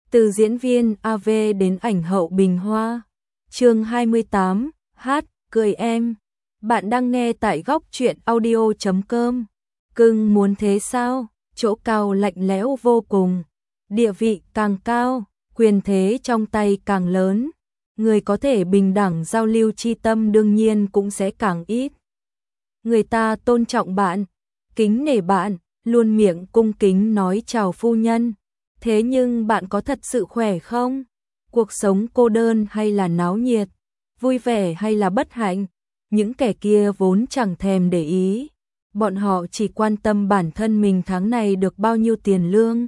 Từ diễn viên AV đến ảnh hậu bình hoa. Chương 28, hát, cười em. Bạn đang nghe tại góc truyện audio.com. Cưng muốn thế sao? Chỗ cao lạnh lẽo vô cùng. Địa vị càng cao, quyền thế trong tay càng lớn. Người có thể bình đẳng giao lưu chi tâm đương nhiên cũng sẽ càng ít. Người ta tôn trọng bạn, kính nể bạn, luôn miệng cung kính nói chào phu nhân. Thế nhưng bạn có thật sự khỏe không? Cuộc sống cô đơn hay là náo nhiệt? Vui vẻ hay là bất hạnh? Những kẻ kia vốn chẳng thèm để ý. Bọn họ chỉ quan tâm bản thân mình tháng này được bao nhiêu tiền lương.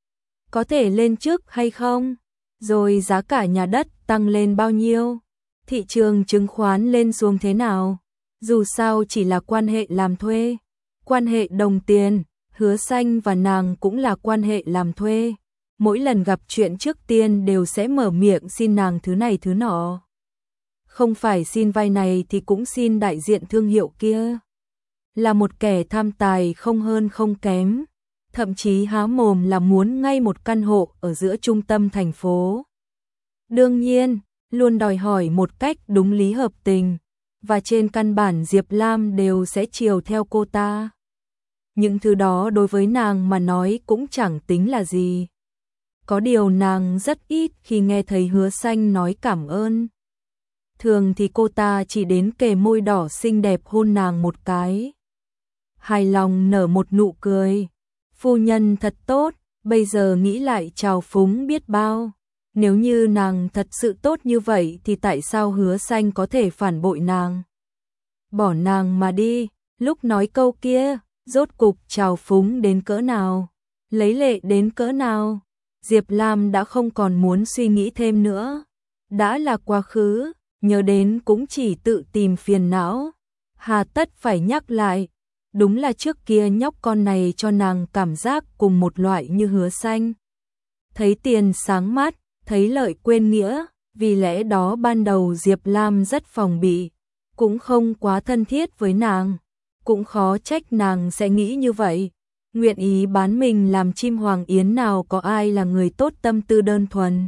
Có thể lên chức hay không? Rồi giá cả nhà đất tăng lên bao nhiêu? Thị trường chứng khoán lên xuống thế nào? Dù sao chỉ là quan hệ làm thuê. Quan hệ đồng tiền, Hứa Xanh và nàng cũng là quan hệ làm thuê. Mỗi lần gặp chuyện trước tiên đều sẽ mở miệng xin nàng thứ này thứ nọ. Không phải xin vai này thì cũng xin đại diện thương hiệu kia. Là một kẻ tham tài không hơn không kém. Thậm chí há mồm là muốn ngay một căn hộ ở giữa trung tâm thành phố. Đương nhiên, luôn đòi hỏi một cách đúng lý hợp tình. Và trên căn bản Diệp Lam đều sẽ chiều theo cô ta. Những thứ đó đối với nàng mà nói cũng chẳng tính là gì. Có điều nàng rất ít khi nghe thấy Hứa Xanh nói cảm ơn. Thường thì cô ta chỉ đến kề môi đỏ xinh đẹp hôn nàng một cái. Hài lòng nở một nụ cười. Phu nhân thật tốt, bây giờ nghĩ lại trào phúng biết bao. Nếu như nàng thật sự tốt như vậy thì tại sao Hứa Xanh có thể phản bội nàng? Bỏ nàng mà đi, lúc nói câu kia, rốt cục trào phúng đến cỡ nào? Lấy lệ đến cỡ nào? Diệp Lam đã không còn muốn suy nghĩ thêm nữa. Đã là quá khứ, nhớ đến cũng chỉ tự tìm phiền não. Hà tất phải nhắc lại. Đúng là trước kia nhóc con này cho nàng cảm giác cùng một loại như Hứa Xanh. Thấy tiền sáng mắt, thấy lợi quên nghĩa, vì lẽ đó ban đầu Diệp Lam rất phòng bị, cũng không quá thân thiết với nàng, cũng khó trách nàng sẽ nghĩ như vậy. Nguyện ý bán mình làm chim hoàng yến nào có ai là người tốt tâm tư đơn thuần.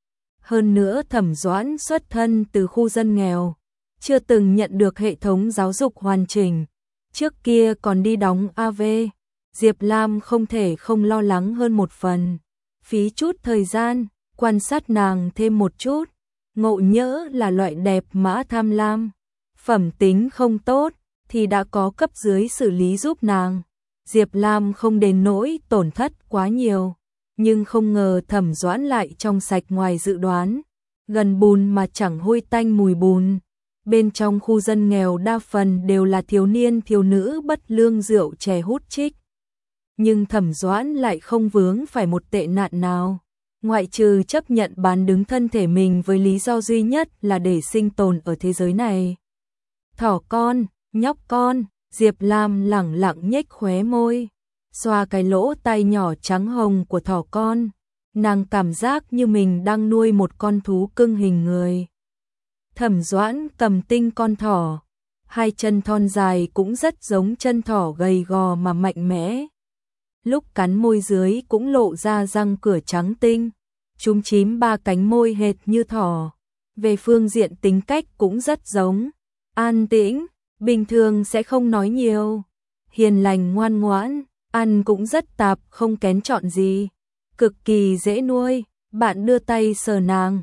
Hơn nữa Thẩm Doãn xuất thân từ khu dân nghèo, chưa từng nhận được hệ thống giáo dục hoàn chỉnh. Trước kia còn đi đóng AV, Diệp Lam không thể không lo lắng hơn một phần. Phí chút thời gian, quan sát nàng thêm một chút. Ngộ nhỡ là loại đẹp mã tham lam, phẩm tính không tốt, thì đã có cấp dưới xử lý giúp nàng. Diệp Lam không đến nỗi tổn thất quá nhiều. Nhưng không ngờ Thẩm Doãn lại trong sạch ngoài dự đoán. Gần bùn mà chẳng hôi tanh mùi bùn. Bên trong khu dân nghèo đa phần đều là thiếu niên thiếu nữ bất lương rượu chè hút chích. Nhưng Thẩm Doãn lại không vướng phải một tệ nạn nào. Ngoại trừ chấp nhận bán đứng thân thể mình với lý do duy nhất là để sinh tồn ở thế giới này. Thỏ con, nhóc con, Diệp Lam lẳng lặng nhếch khóe môi. Xoa cái lỗ tai nhỏ trắng hồng của thỏ con. Nàng cảm giác như mình đang nuôi một con thú cưng hình người. Thẩm Doãn cầm tinh con thỏ, hai chân thon dài cũng rất giống chân thỏ gầy gò mà mạnh mẽ. Lúc cắn môi dưới cũng lộ ra răng cửa trắng tinh, chúm chím ba cánh môi hệt như thỏ. Về phương diện tính cách cũng rất giống, an tĩnh, bình thường sẽ không nói nhiều, hiền lành ngoan ngoãn, ăn cũng rất tạp không kén chọn gì, cực kỳ dễ nuôi. Bạn đưa tay sờ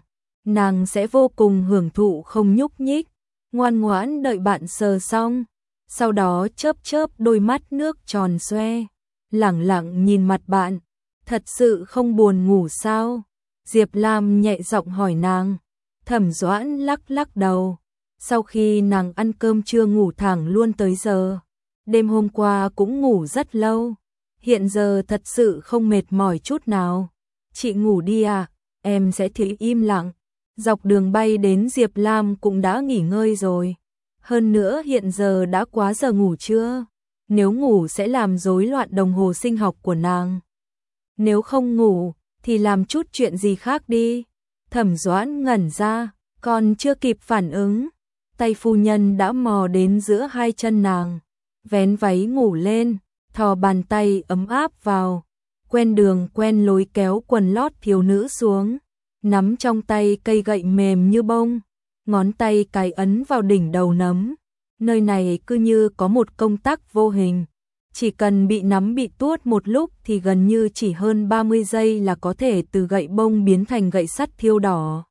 nàng sẽ vô cùng hưởng thụ không nhúc nhích, ngoan ngoãn đợi bạn sờ xong, sau đó chớp chớp đôi mắt nước tròn xoe, lẳng lặng nhìn mặt bạn. Thật sự không buồn ngủ sao? Diệp Lam nhẹ giọng hỏi nàng. Thẩm Doãn lắc lắc đầu. Sau khi nàng ăn cơm trưa ngủ thẳng luôn tới giờ. Đêm hôm qua cũng ngủ rất lâu. Hiện giờ thật sự không mệt mỏi chút nào. Chị ngủ đi à? Em sẽ thì im lặng. Dọc đường bay đến Diệp Lam cũng đã nghỉ ngơi rồi. Hơn nữa hiện giờ đã quá giờ ngủ trưa. Nếu ngủ sẽ làm rối loạn đồng hồ sinh học của nàng. Nếu không ngủ thì làm chút chuyện gì khác đi. Thẩm Doãn ngẩn ra, còn chưa kịp phản ứng. Tay phu nhân đã mò đến giữa hai chân nàng. Vén váy ngủ lên, thò bàn tay ấm áp vào. quen đường quen lối kéo quần lót thiếu nữ xuống, nắm trong tay cây gậy mềm như bông, ngón tay cái ấn vào đỉnh đầu nấm. Nơi này cứ như có một công tắc vô hình, chỉ cần bị nắm bị tuốt một lúc thì gần như chỉ hơn 30 giây là có thể từ gậy bông biến thành gậy sắt thiêu đỏ.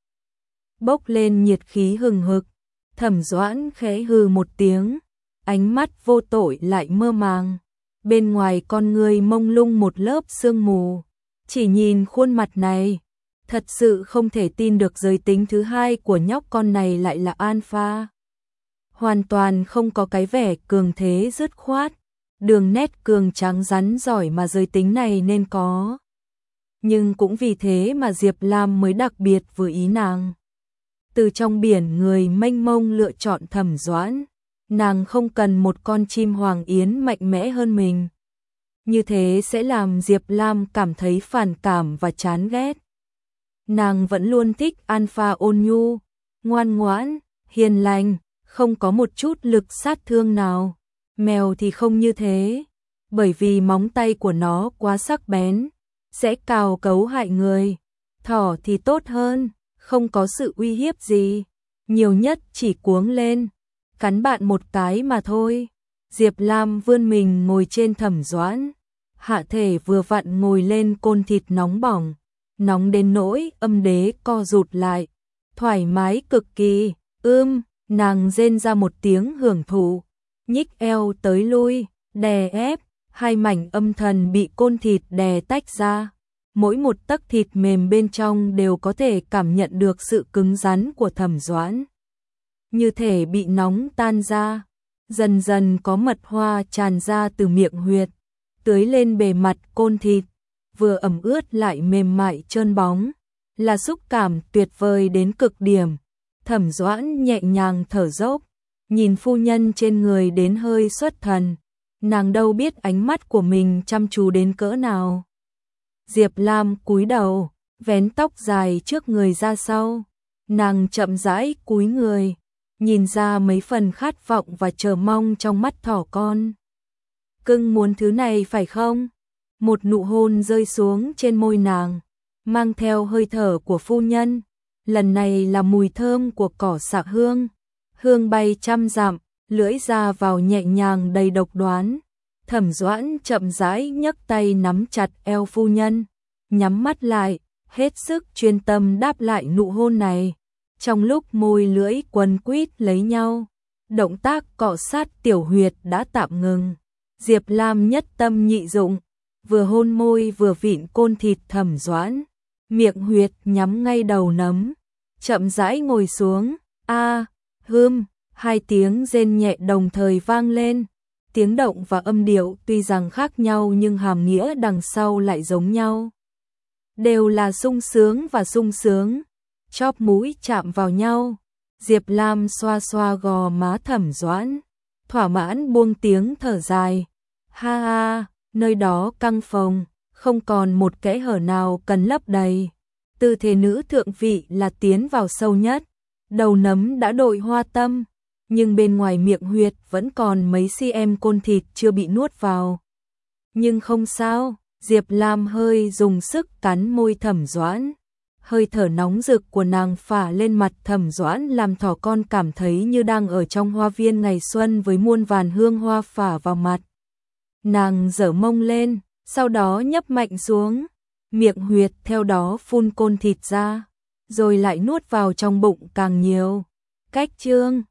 Bốc lên nhiệt khí hừng hực, Thẩm Doãn khẽ hừ một tiếng, ánh mắt vô tội lại mơ màng. Bên ngoài con người mông lung một lớp sương mù, chỉ nhìn khuôn mặt này, thật sự không thể tin được giới tính thứ hai của nhóc con này lại là alpha. Hoàn toàn không có cái vẻ cường thế dứt khoát, đường nét cường tráng rắn giỏi mà giới tính này nên có. Nhưng cũng vì thế mà Diệp Lam mới đặc biệt vừa ý nàng. Từ trong biển người mênh mông lựa chọn Thẩm Doãn, nàng không cần một con chim hoàng yến mạnh mẽ hơn mình. Như thế sẽ làm Diệp Lam cảm thấy phản cảm và chán ghét. Nàng vẫn luôn thích alpha ôn nhu, ngoan ngoãn, hiền lành, không có một chút lực sát thương nào. Mèo thì không như thế, bởi vì móng tay của nó quá sắc bén, sẽ cào cấu hại người. Thỏ thì tốt hơn, không có sự uy hiếp gì, nhiều nhất chỉ cuống lên, cắn bạn một cái mà thôi. Diệp Lam vươn mình ngồi trên Thẩm Doãn, hạ thể vừa vặn ngồi lên côn thịt nóng bỏng, nóng đến nỗi âm đế co rụt lại, thoải mái cực kỳ. Nàng rên ra một tiếng hưởng thụ, nhích eo tới lui, đè ép, hai mảnh âm thần bị côn thịt đè tách ra. Mỗi một tấc thịt mềm bên trong đều có thể cảm nhận được sự cứng rắn của Thẩm Doãn. Như thể bị nóng tan ra, dần dần có mật hoa tràn ra từ miệng huyệt, tưới lên bề mặt côn thịt, vừa ẩm ướt lại mềm mại trơn bóng, là xúc cảm tuyệt vời đến cực điểm. Thẩm Doãn nhẹ nhàng thở dốc, nhìn phu nhân trên người đến hơi xuất thần, nàng đâu biết ánh mắt của mình chăm chú đến cỡ nào. Diệp Lam cúi đầu, vén tóc dài trước người ra sau, nàng chậm rãi cúi người, nhìn ra mấy phần khát vọng và chờ mong trong mắt thỏ con. Cưng muốn thứ này phải không? Một nụ hôn rơi xuống trên môi nàng, mang theo hơi thở của phu nhân. Lần này là mùi thơm của cỏ xạ hương, hương bay trăm dặm, lưỡi ra vào nhẹ nhàng đầy độc đoán. Thẩm Doãn chậm rãi nhấc tay nắm chặt eo phu nhân, nhắm mắt lại, hết sức chuyên tâm đáp lại nụ hôn này. Trong lúc môi lưỡi quấn quýt lấy nhau, động tác cọ sát tiểu huyệt đã tạm ngừng. Diệp Lam nhất tâm nhị dụng, vừa hôn môi vừa vịn côn thịt Thẩm Doãn, miệng huyệt nhắm ngay đầu nấm, chậm rãi ngồi xuống. Hai tiếng rên nhẹ đồng thời vang lên. Tiếng động và âm điệu tuy rằng khác nhau nhưng hàm nghĩa đằng sau lại giống nhau. Đều là sung sướng và sung sướng. Chóp mũi chạm vào nhau, Diệp Lam xoa xoa gò má Thẩm Doãn, thỏa mãn buông tiếng thở dài. Ha ha, nơi đó căng phồng, không còn một kẽ hở nào cần lấp đầy. Tư thế nữ thượng vị là tiến vào sâu nhất, đầu nấm đã đội hoa tâm, nhưng bên ngoài miệng huyệt vẫn còn mấy cm côn thịt chưa bị nuốt vào. Nhưng không sao, Diệp Lam hơi dùng sức cắn môi Thẩm Doãn. Hơi thở nóng rực của nàng phả lên mặt Thẩm Doãn làm thỏ con cảm thấy như đang ở trong hoa viên ngày xuân với muôn vàn hương hoa phả vào mặt. Nàng giở mông lên, sau đó nhấp mạnh xuống, miệng huyệt theo đó phun côn thịt ra, rồi lại nuốt vào trong bụng càng nhiều. Cách chương